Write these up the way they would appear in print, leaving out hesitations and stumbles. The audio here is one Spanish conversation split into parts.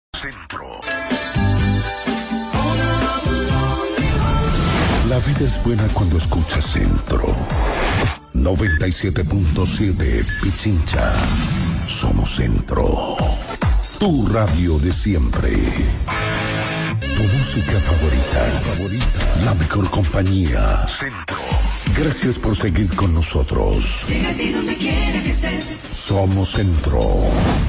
Centro. La vida es buena cuando escuchas Centro. 97.7 Pichincha. Somos Centro. Tu radio de siempre. Tu música favorita. La mejor compañía. Centro. Gracias por seguir con nosotros. Llégate donde quiera que estés. Somos Centro.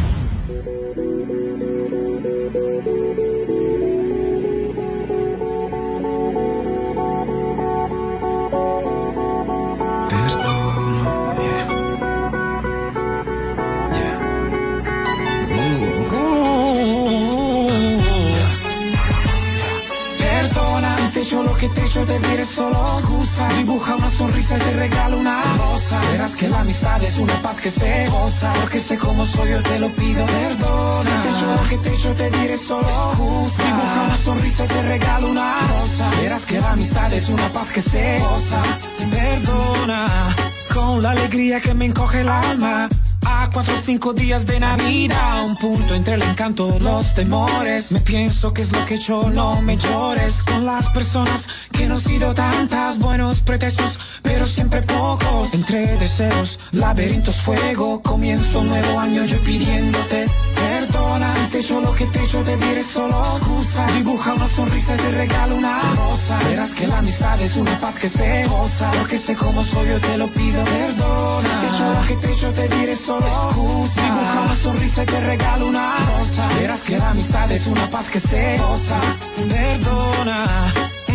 Que te echo te diré solo excusa. Dibuja una sonrisa y te regalo una rosa. Verás que la amistad es una paz que se goza. Porque sé cómo soy, yo te lo pido, perdona. Si te echo lo que te echo te diré solo excusa. Dibuja una sonrisa y te regalo una rosa. Verás que la amistad es una paz que se goza. Perdona, con la alegría que me encoge el alma. A 4 o 5 días de Navidad, un punto entre el encanto y los temores. Me pienso que es lo que he hecho, no me llores. Con las personas que no han sido tantas, buenos pretextos, pero siempre pocos. Entre deseos, laberintos, fuego. Comienzo un nuevo año yo pidiéndote perdona. Si te echo lo que te echo te diré solo excusa. Dibuja una sonrisa y te regalo una rosa. Verás que la amistad es una paz que se goza. Porque sé cómo soy, yo te lo pido, perdona. Si te echo lo que te echo te diré solo excusa. Dibuja una sonrisa y te regalo una rosa. Verás que la amistad es una paz que se goza. Perdona.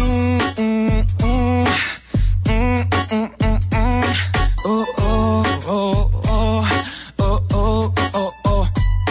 Oh, oh, oh, oh. Oh, oh, oh, oh.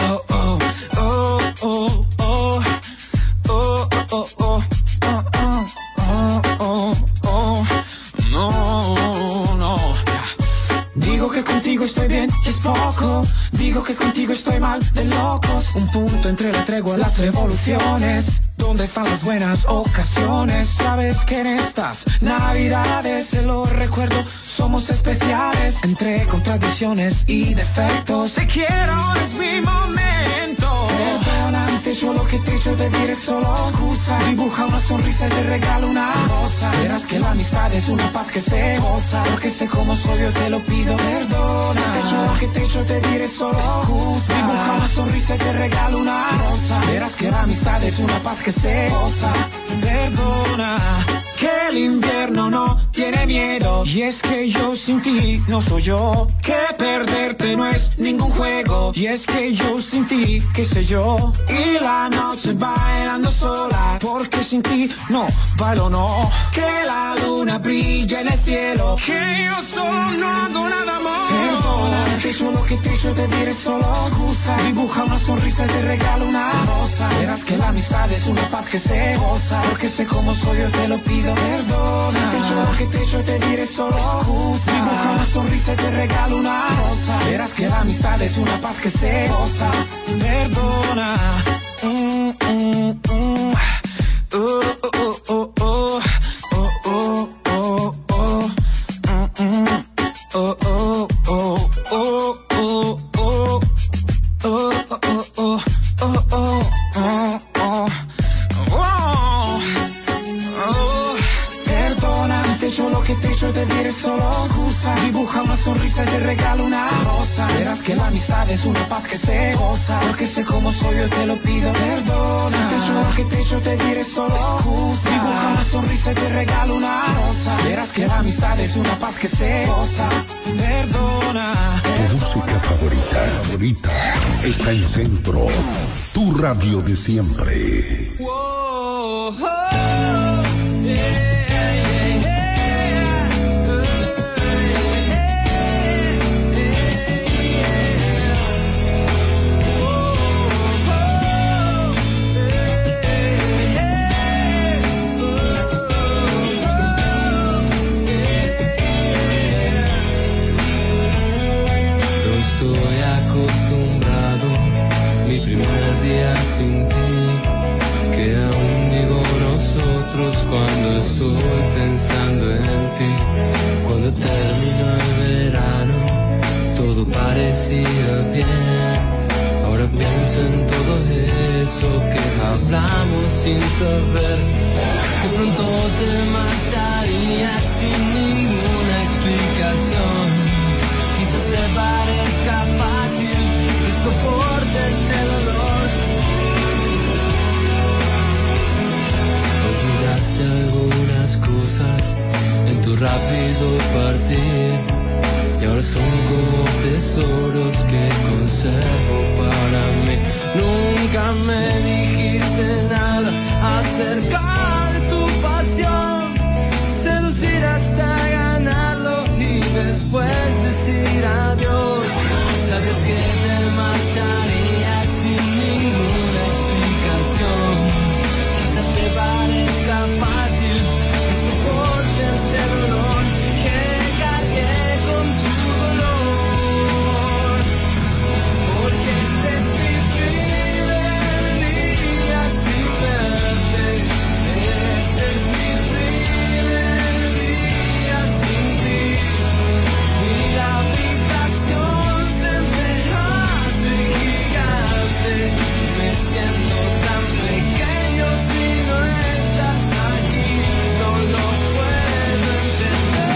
Digo que contigo estoy bien y es poco. Digo que contigo estoy mal de locos. Un punto entre la tregua y las revoluciones. ¿Dónde están las buenas ocasiones? Sabes que en estas navidades se lo recuerdo, somos especiales. Entre contradicciones y defectos, te quiero, es mi momento. Perdona, te echo lo que te echo, te diré solo excusa. Dibuja una sonrisa y te regalo una rosa. Verás que la amistad es una paz que se goza. Porque sé cómo soy, yo te lo pido, perdona. Si te echo lo que te echo, te diré solo excusa. Dibuja una sonrisa y te regalo una rosa. Verás que la amistad es una paz que se goza. Perdona, que el invierno no tiene miedo. Y es que yo sin ti no soy yo. Que perderte no es ningún juego. Y es que yo sin ti, qué sé yo. Y la noche bailando sola. Porque sin ti no bailo, no. Que la luna brilla en el cielo. Que yo solo no hago nada más. Perdona, te echo lo que te echo, te diré solo excusa. Dibuja una sonrisa y te regalo una rosa. Verás que la amistad es una paz que se goza. Porque sé cómo soy, yo te lo pido, perdona. Si te echo lo que te echo, te diré solo excusa. Dibuja una sonrisa y te regalo una rosa. Verás que la amistad es una paz que se goza. Perdona. Te diré solo excusa. Dibuja una sonrisa y te regalo una rosa. Verás que la amistad es una paz que se goza. Porque sé cómo soy, yo te lo pido, perdona. Si te echo lo que te echo, te diré solo excusa. Dibuja una sonrisa y te regalo una rosa. Verás que la amistad es una paz que se goza. Perdona. Tu música favorita está en Centro. Tu radio de siempre. Whoa, oh, yeah. Mi primer día sin ti, que aún digo nosotros cuando estoy sin saber que pronto te marcharías sin ninguna explicación. Quizás te parezca fácil que soportes este dolor. Olvidaste algunas cosas en tu rápido partir y ahora son como tesoros que conservo para mí. Nunca me dijiste nada acerca de tu pasión, seducir hasta ganarlo y después decir adiós. Sabes que te marcharías sin ninguna explicación. Quizás te parezca fácil que soportes este dolor, que cargué con tu dolor, porque este es mi primer día sin verte. Este es mi primer día sin ti, y la habitación se me hace gigante. Me siento tan pequeño si no estás aquí, no lo puedo entender.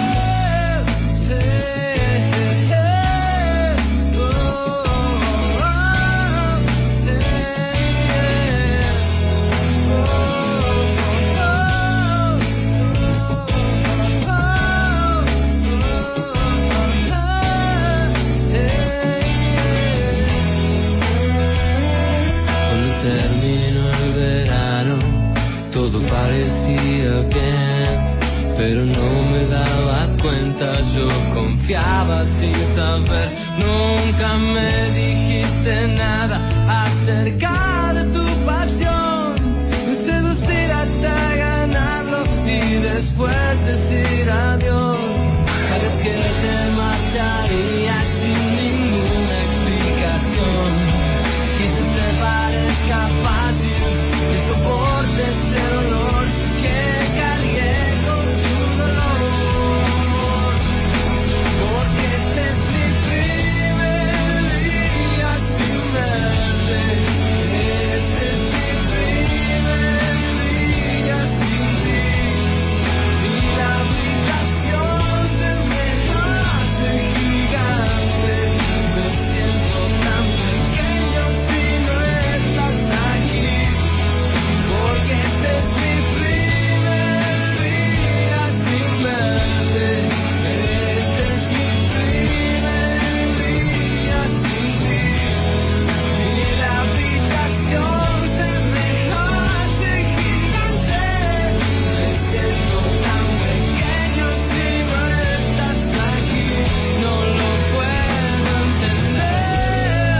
Cuando terminó el verano, todo parecía bien, pero no me daba cuenta, yo confiaba sin saber. Nunca me dijiste nada acerca de tu pasión, seducir hasta ganarlo y después decir adiós. Sabes que te marcharías sin ninguna explicación. Quizás te parezca fácil que soportes este dolor, que cargué con tu dolor, porque este es mi primer día sin verte. Este es mi primer día sin ti, y la habitación se me hace gigante. Me siento tan pequeño si no estás aquí, porque este es mi primer día sin verte. Este es mi primer día sin ti, y la habitación se me hace gigante. Me siento tan pequeño si no estás aquí, no lo puedo entender.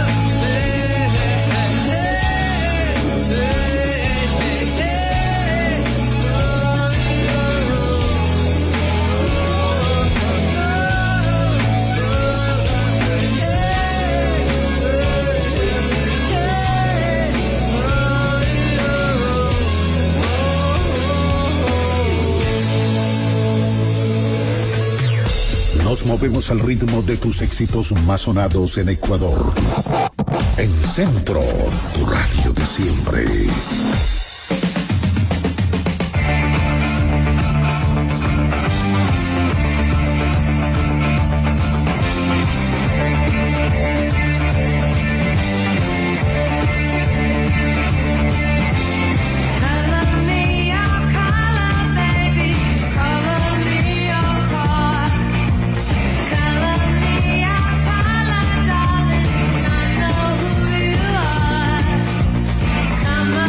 Nos movemos al ritmo de tus éxitos más sonados en Ecuador. En Centro, tu radio de siempre. Come on.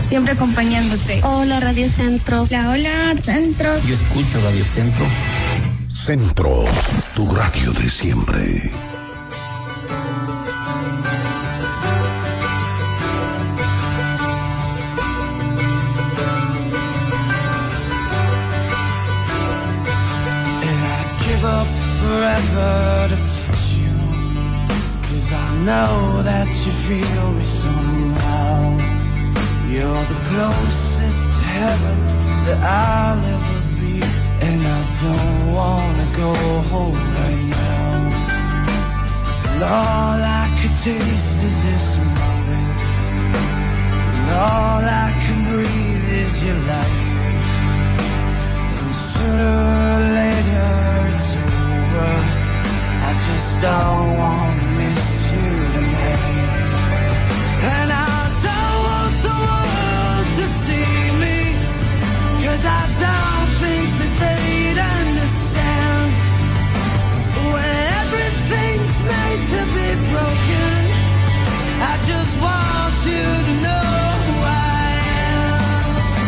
siempre acompañándote. Hola, Radio Centro. Hola, Centro. Yo escucho Radio Centro. Centro, tu radio de siempre. Forever to touch you, 'cause I know that you feel me somehow. You're the closest to heaven that I'll ever be, and I don't wanna go home right now. And all I could taste is this moment, and all I can breathe is your light. And sooner or later it's over, I just don't wanna miss you tonight. And I don't want the world to see me, 'cause I don't think that they'd understand. When everything's made to be broken, I just want you to know who I am.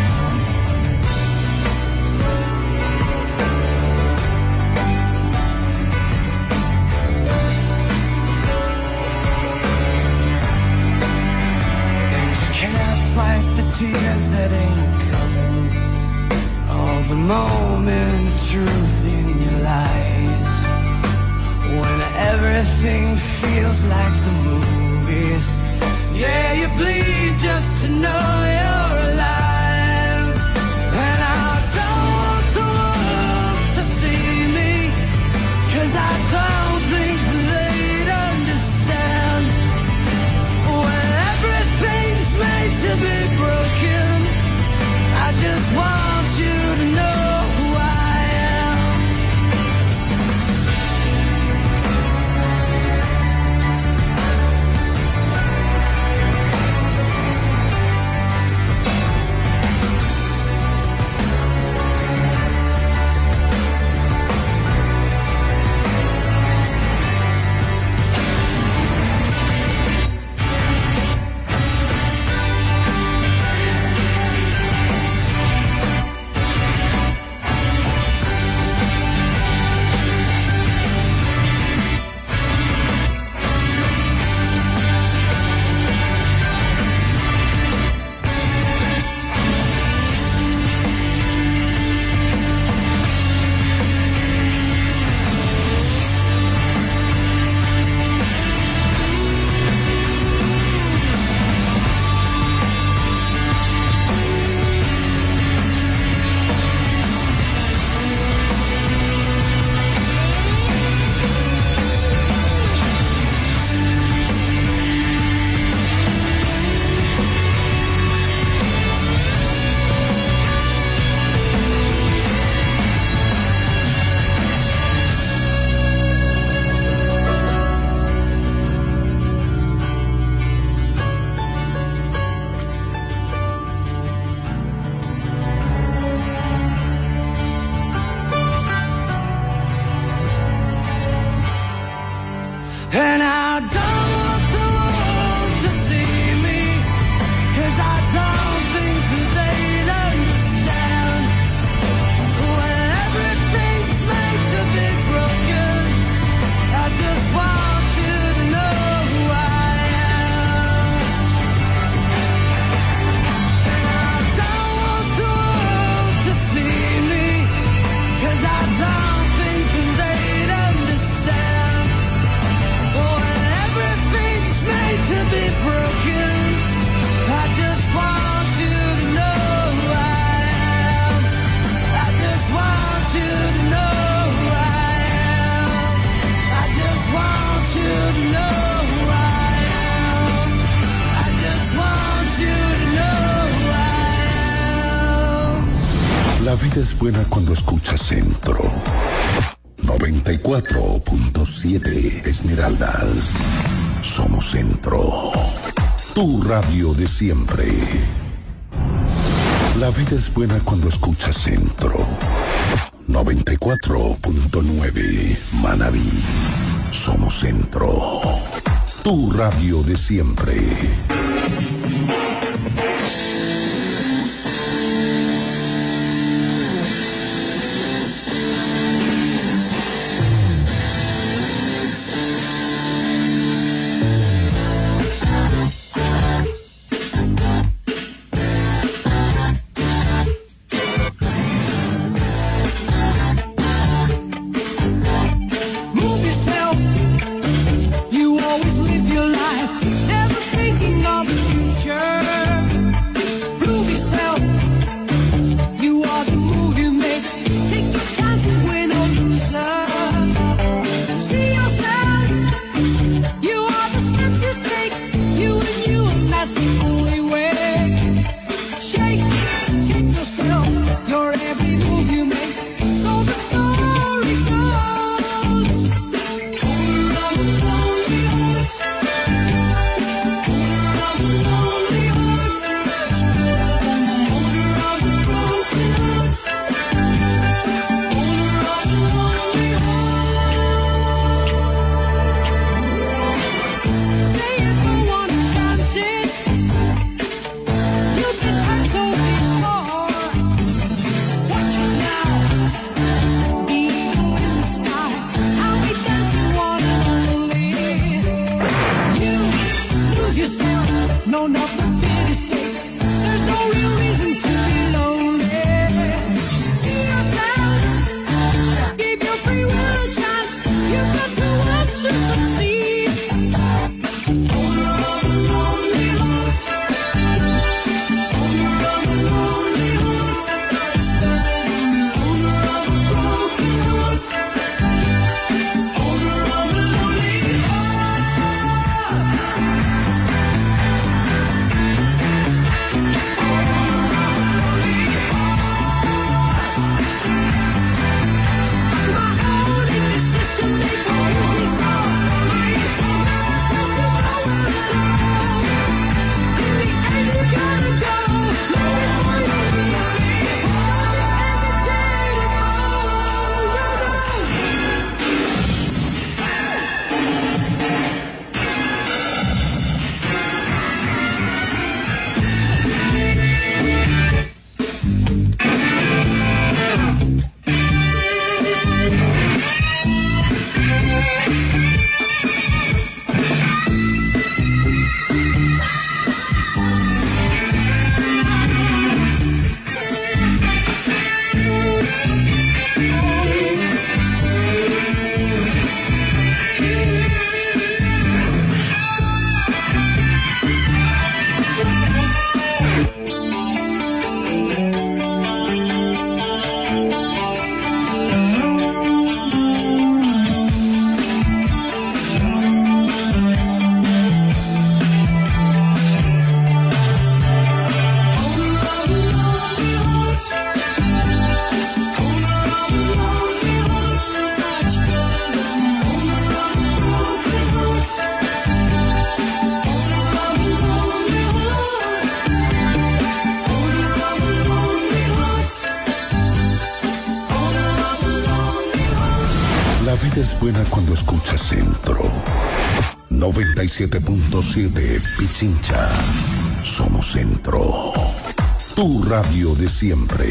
And you can't fight the tears that ain't coming, all the moment of truth in your lies. When everything feels like the movies, yeah, you bleed just to know you're alive. And I don't want the world to see me, 'cause I don't think they'd understand. When everything's made to be broken, I just want you to know who I am. And I don't want the world to see me, 'cause I don't think that they'd understand. When everything's made to be broken, I just want you to know who I am. And I don't want the world to see me, 'cause I don't think that they'd understand. When everything's made to be broken, I just want you to know who I am. I just want you to know who I am. I just want you to know who I am. I just want you to know who I am. La vida es buena cuando escuchas Centro. 94.7 Esmeraldas. Somos Centro. Tu radio de siempre. La vida es buena cuando escuchas Centro. 94.9 Manabí. Somos Centro. Tu radio de siempre. La vida es buena cuando escuchas Centro. 97.7 Pichincha. Somos Centro. Tu radio de siempre.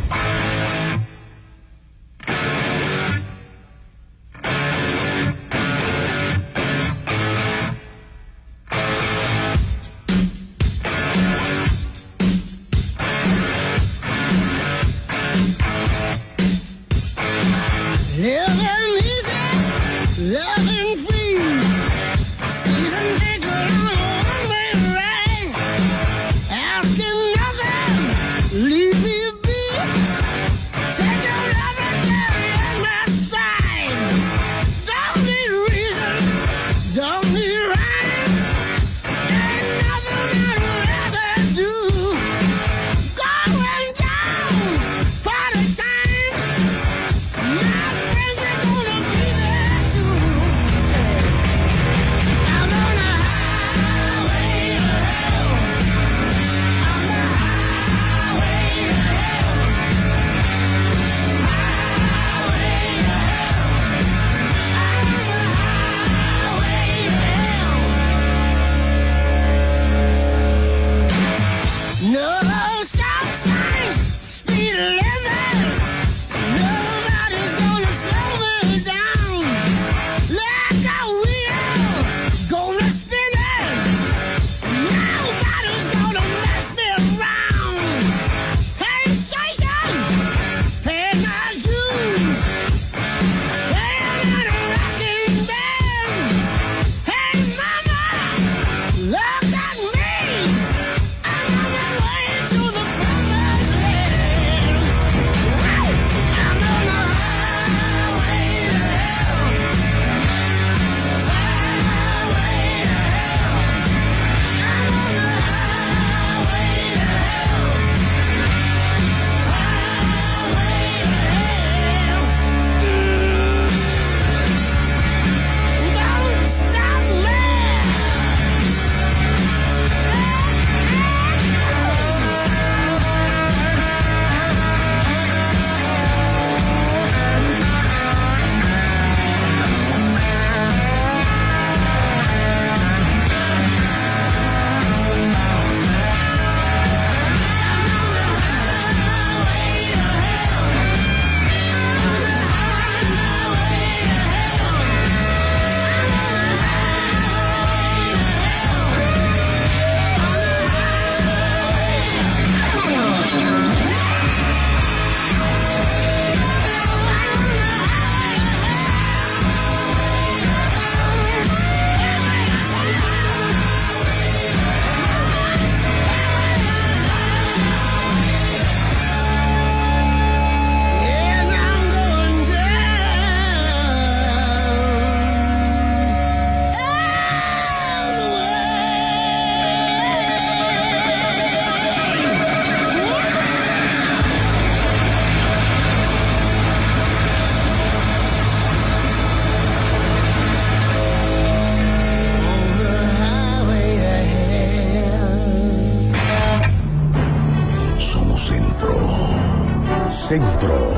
Centro.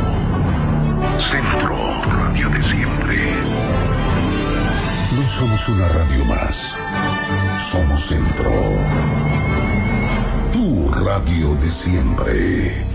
Centro, radio de siempre. No somos una radio más. Somos Centro. Tu radio de siempre.